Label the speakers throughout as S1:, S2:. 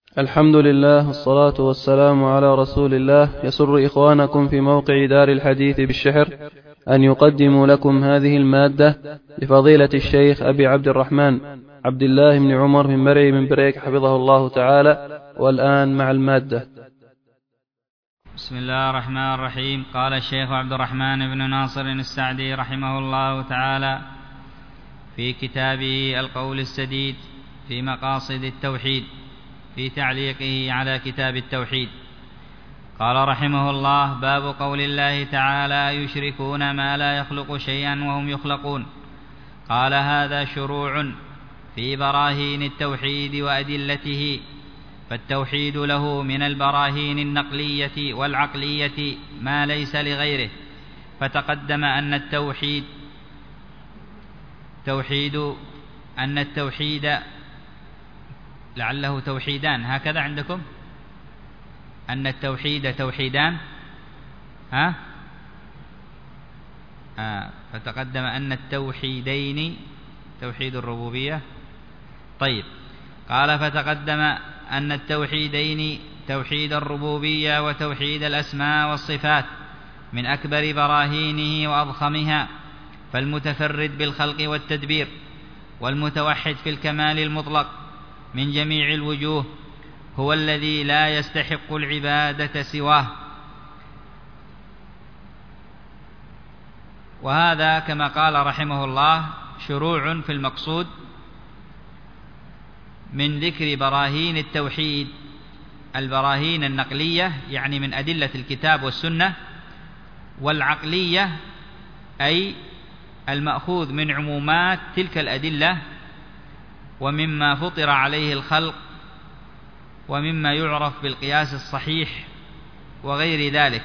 S1: الحمد لله والصلاة والسلام على رسول الله. يسر إخوانكم في موقع دار الحديث بالشحر أن يقدموا لكم هذه المادة لفضيلة الشيخ أبي عبد الرحمن عبد الله بن عمر بن مرعي بن بريك حفظه الله تعالى. والآن مع المادة.
S2: بسم الله الرحمن الرحيم. قال الشيخ عبد الرحمن بن ناصر السعدي رحمه الله تعالى في كتابه القول السديد في مقاصد التوحيد في تعليقه على كتاب التوحيد، قال رحمه الله: باب قول الله تعالى: يشركون ما لا يخلق شيئا وهم يخلقون. قال: هذا شروع في براهين التوحيد وأدلته، فالتوحيد له من البراهين النقلية والعقلية ما ليس لغيره. فتقدم أن التوحيد لعله توحيدان، هكذا عندكم أن التوحيد توحيدان، فتقدم أن التوحيدين توحيد الربوبية. طيب، قال: فتقدم أن التوحيدين توحيد الربوبية وتوحيد الأسماء والصفات من أكبر براهينه وأضخمها، فالمتفرد بالخلق والتدبير والمتوحد في الكمال المطلق من جميع الوجوه هو الذي لا يستحق العبادة سواه. وهذا كما قال رحمه الله شروع في المقصود من ذكر براهين التوحيد، البراهين النقلية يعني من أدلة الكتاب والسنة، والعقلية أي المأخوذ من عمومات تلك الأدلة ومما فطر عليه الخلق ومما يعرف بالقياس الصحيح وغير ذلك.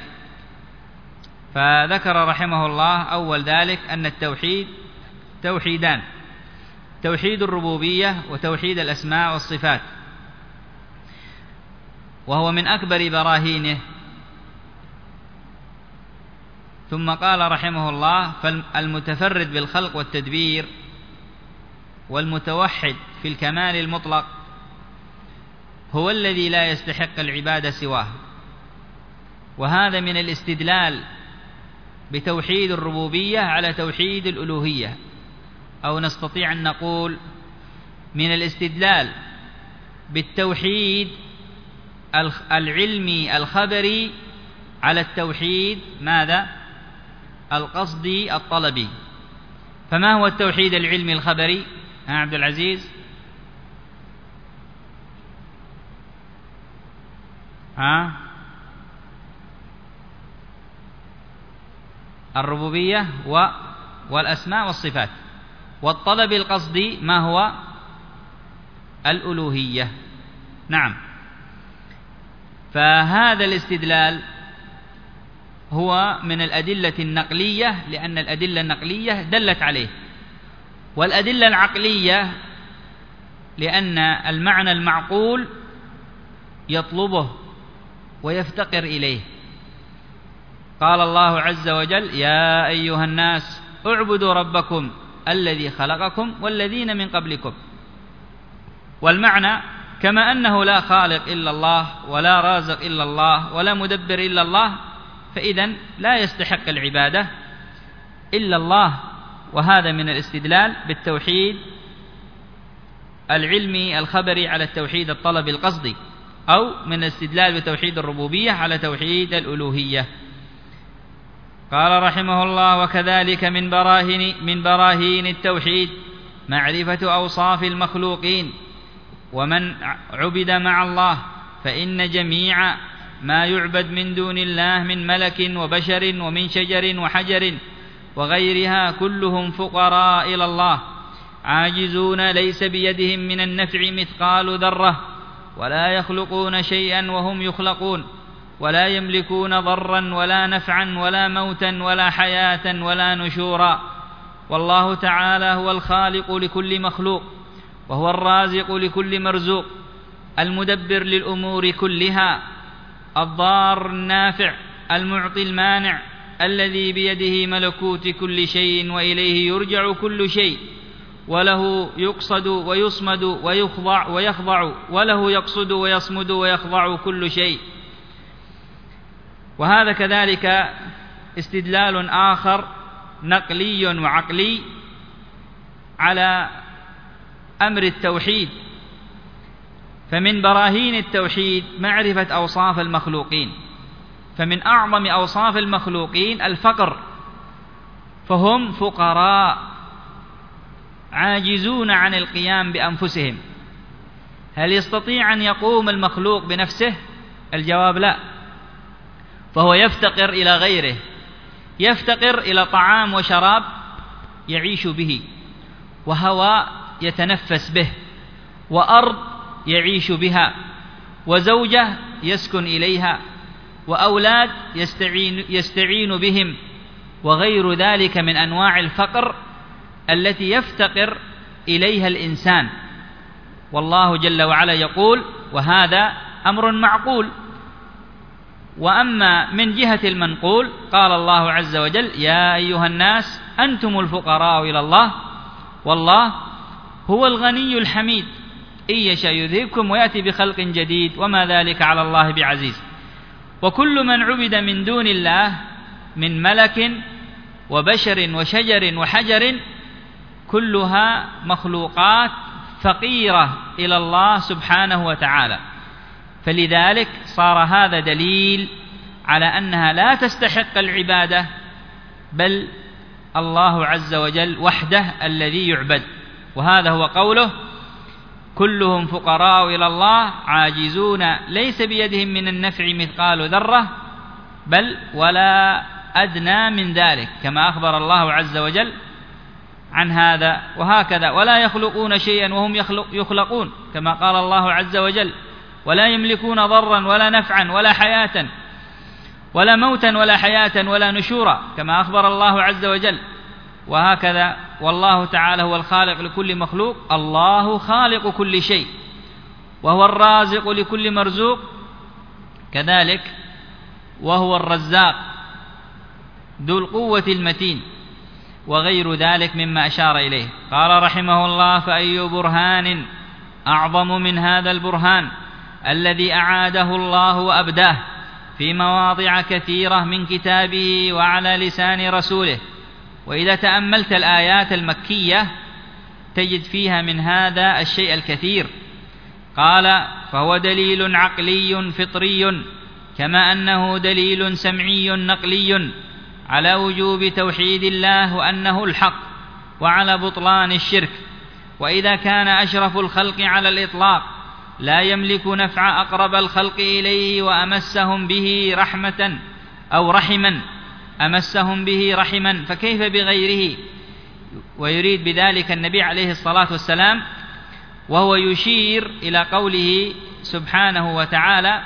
S2: فذكر رحمه الله أول ذلك أن التوحيد توحيدان: توحيد الربوبية وتوحيد الأسماء والصفات، وهو من أكبر براهينه. ثم قال رحمه الله: فالمتفرد بالخلق والتدبير والمتوحد في الكمال المطلق هو الذي لا يستحق العبادة سواه. وهذا من الاستدلال بتوحيد الربوبية على توحيد الألوهية، أو نستطيع أن نقول من الاستدلال بالتوحيد العلمي الخبري على التوحيد ماذا؟ القصدي الطلبي. فما هو التوحيد العلمي الخبري؟ عبد العزيز؟ الربوبية والأسماء والصفات. والطلب القصدي ما هو؟ الألوهية. نعم. فهذا الاستدلال هو من الأدلة النقلية، لأن الأدلة النقلية دلت عليه، والأدلة العقلية لأن المعنى المعقول يطلبه ويفتقر إليه. قال الله عز وجل: يا أيها الناس اعبدوا ربكم الذي خلقكم والذين من قبلكم. والمعنى كما أنه لا خالق إلا الله ولا رازق إلا الله ولا مدبر إلا الله، فإذن لا يستحق العبادة إلا الله. وهذا من الاستدلال بالتوحيد العلمي الخبري على التوحيد الطلبي القصدي، أو من الاستدلال بتوحيد الربوبية على توحيد الألوهية. قال رحمه الله: وكذلك من براهين التوحيد معرفة أوصاف المخلوقين ومن عبد مع الله، فإن جميع ما يعبد من دون الله من ملك وبشر ومن شجر وحجر وغيرها كلهم فقراء إلى الله، عاجزون ليس بيدهم من النفع مثقال ذرة، ولا يخلقون شيئا وهم يخلقون، ولا يملكون ضرا ولا نفعا ولا موتا ولا حياة ولا نشورا. والله تعالى هو الخالق لكل مخلوق، وهو الرازق لكل مرزوق، المدبر للأمور كلها، الضار النافع، المعطي المانع، الذي بيده ملكوت كل شيء وإليه يرجع كل شيء، وله يقصد ويصمد ويخضع وله يقصد ويصمد ويخضع كل شيء. وهذا كذلك استدلال آخر نقلي وعقلي على أمر التوحيد. فمن براهين التوحيد معرفة أوصاف المخلوقين، فمن أعظم أوصاف المخلوقين الفقر، فهم فقراء عاجزون عن القيام بأنفسهم. هل يستطيع أن يقوم المخلوق بنفسه؟ الجواب لا، فهو يفتقر إلى غيره، يفتقر إلى طعام وشراب يعيش به، وهواء يتنفس به، وأرض يعيش بها، وزوجة يسكن إليها، وأولاد يستعين بهم، وغير ذلك من أنواع الفقر التي يفتقر إليها الإنسان. والله جل وعلا يقول: وهذا أمر معقول. وأما من جهة المنقول قال الله عز وجل: يا أيها الناس أنتم الفقراء إلى الله والله هو الغني الحميد إن يشاء يذهبكم ويأتي بخلق جديد وما ذلك على الله بعزيز. وكل من عبد من دون الله من ملك وبشر وشجر وحجر كلها مخلوقات فقيرة إلى الله سبحانه وتعالى، فلذلك صار هذا دليل على أنها لا تستحق العبادة، بل الله عز وجل وحده الذي يعبد. وهذا هو قوله: كلهم فقراء إلى الله عاجزون ليس بيدهم من النفع مثقال ذرة بل ولا أدنى من ذلك، كما أخبر الله عز وجل عن هذا. وهكذا: ولا يخلقون شيئا وهم يخلقون، كما قال الله عز وجل: ولا يملكون ضرا ولا نفعا ولا حياة ولا موتا ولا حياة ولا نشورا، كما أخبر الله عز وجل. وهكذا: والله تعالى هو الخالق لكل مخلوق، الله خالق كل شيء، وهو الرازق لكل مرزوق كذلك، وهو الرزاق ذو القوة المتين، وغير ذلك مما أشار إليه. قال رحمه الله: فأي برهان أعظم من هذا البرهان الذي أعاده الله وأبداه في مواضع كثيرة من كتابه وعلى لسان رسوله. وإذا تأملت الآيات المكية تجد فيها من هذا الشيء الكثير. قال: فهو دليل عقلي فطري كما أنه دليل سمعي نقلي على وجوب توحيد الله وأنه الحق، وعلى بطلان الشرك. وإذا كان أشرف الخلق على الإطلاق لا يملك نفع أقرب الخلق إليه وأمسهم به رحمة أو رحما أمسهم به رحما، فكيف بغيره؟ ويريد بذلك النبي عليه الصلاة والسلام، وهو يشير إلى قوله سبحانه وتعالى: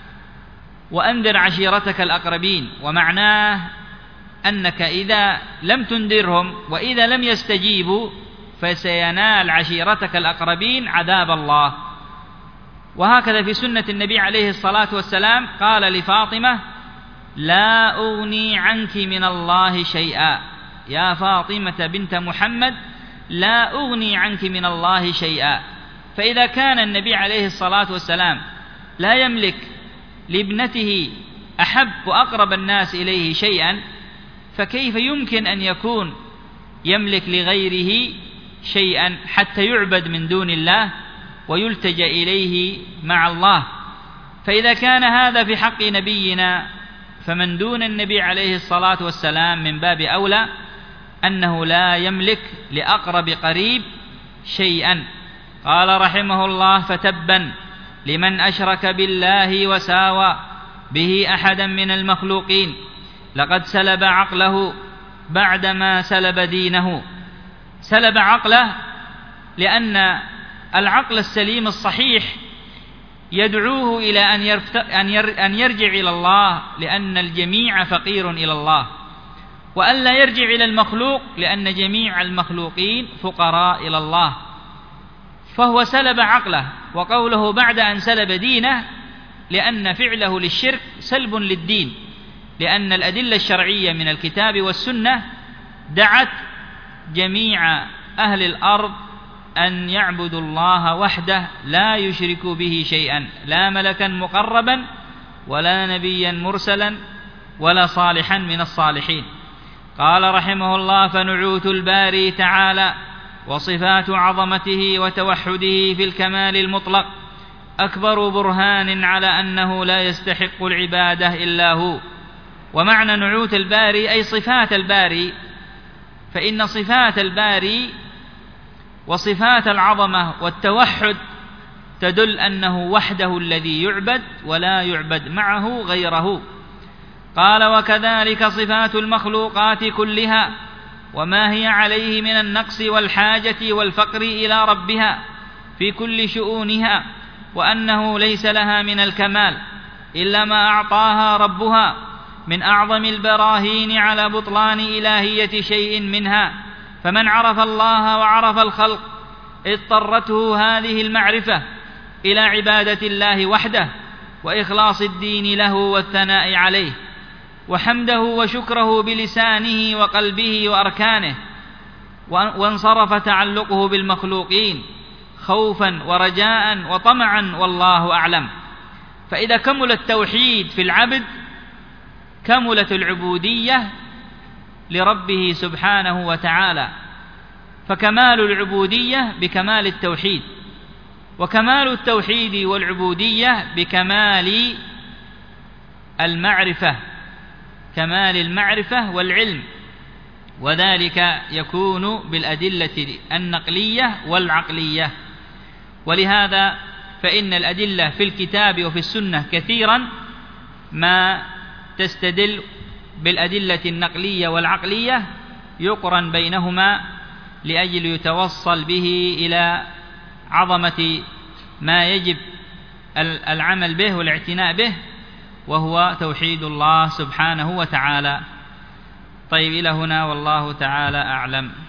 S2: وأنذر عشيرتك الأقربين. ومعناه أنك إذا لم تنذرهم وإذا لم يستجيبوا فسينال عشيرتك الأقربين عذاب الله. وهكذا في سنة النبي عليه الصلاة والسلام قال لفاطمة: لا أغني عنك من الله شيئا، يا فاطمة بنت محمد لا أغني عنك من الله شيئا. فإذا كان النبي عليه الصلاة والسلام لا يملك لابنته أحب وأقرب الناس إليه شيئا، فكيف يمكن أن يكون يملك لغيره شيئا حتى يعبد من دون الله ويلتجأ إليه مع الله؟ فإذا كان هذا في حق نبينا فمن دون النبي عليه الصلاة والسلام من باب أولى أنه لا يملك لأقرب قريب شيئا. قال رحمه الله: فتبا لمن أشرك بالله وساوى به أحدا من المخلوقين، لقد سلب عقله بعدما سلب دينه. سلب عقله لأن العقل السليم الصحيح يدعوه إلى أن يرجع إلى الله، لأن الجميع فقير إلى الله، وألا يرجع إلى المخلوق لأن جميع المخلوقين فقراء إلى الله. فهو سلب عقله. وقوله بعد أن سلب دينه لأن فعله للشرك سلب للدين، لأن الأدلة الشرعية من الكتاب والسنة دعت جميع أهل الأرض أن يعبدوا الله وحده لا يشركوا به شيئا، لا ملكا مقربا ولا نبيا مرسلا ولا صالحا من الصالحين. قال رحمه الله: فنعوت الباري تعالى وصفات عظمته وتوحده في الكمال المطلق أكبر برهان على أنه لا يستحق العبادة إلا هو. ومعنى نعوت الباري أي صفات الباري، فإن صفات الباري وصفات العظمة والتوحد تدل أنه وحده الذي يعبد ولا يعبد معه غيره. قال: وكذلك صفات المخلوقات كلها وما هي عليه من النقص والحاجة والفقر إلى ربها في كل شؤونها، وأنه ليس لها من الكمال إلا ما أعطاها ربها من أعظم البراهين على بطلان إلهية شيء منها. فمن عرف الله وعرف الخلق اضطرته هذه المعرفة إلى عبادة الله وحده وإخلاص الدين له والثناء عليه وحمده وشكره بلسانه وقلبه وأركانه، وانصرف تعلقه بالمخلوقين خوفا ورجاء وطمعا، والله أعلم. فإذا كمل التوحيد في العبد كملت العبودية لربه سبحانه وتعالى، فكمال العبودية بكمال التوحيد، وكمال التوحيد والعبودية بكمال المعرفة، كمال المعرفة والعلم، وذلك يكون بالأدلة النقلية والعقلية. ولهذا فإن الأدلة في الكتاب وفي السنة كثيرا ما تستدل بالأدلة النقلية والعقلية يقرن بينهما لأجل يتوصل به إلى عظمة ما يجب العمل به والاعتناء به، وهو توحيد الله سبحانه وتعالى. طيب، إلى هنا والله تعالى أعلم.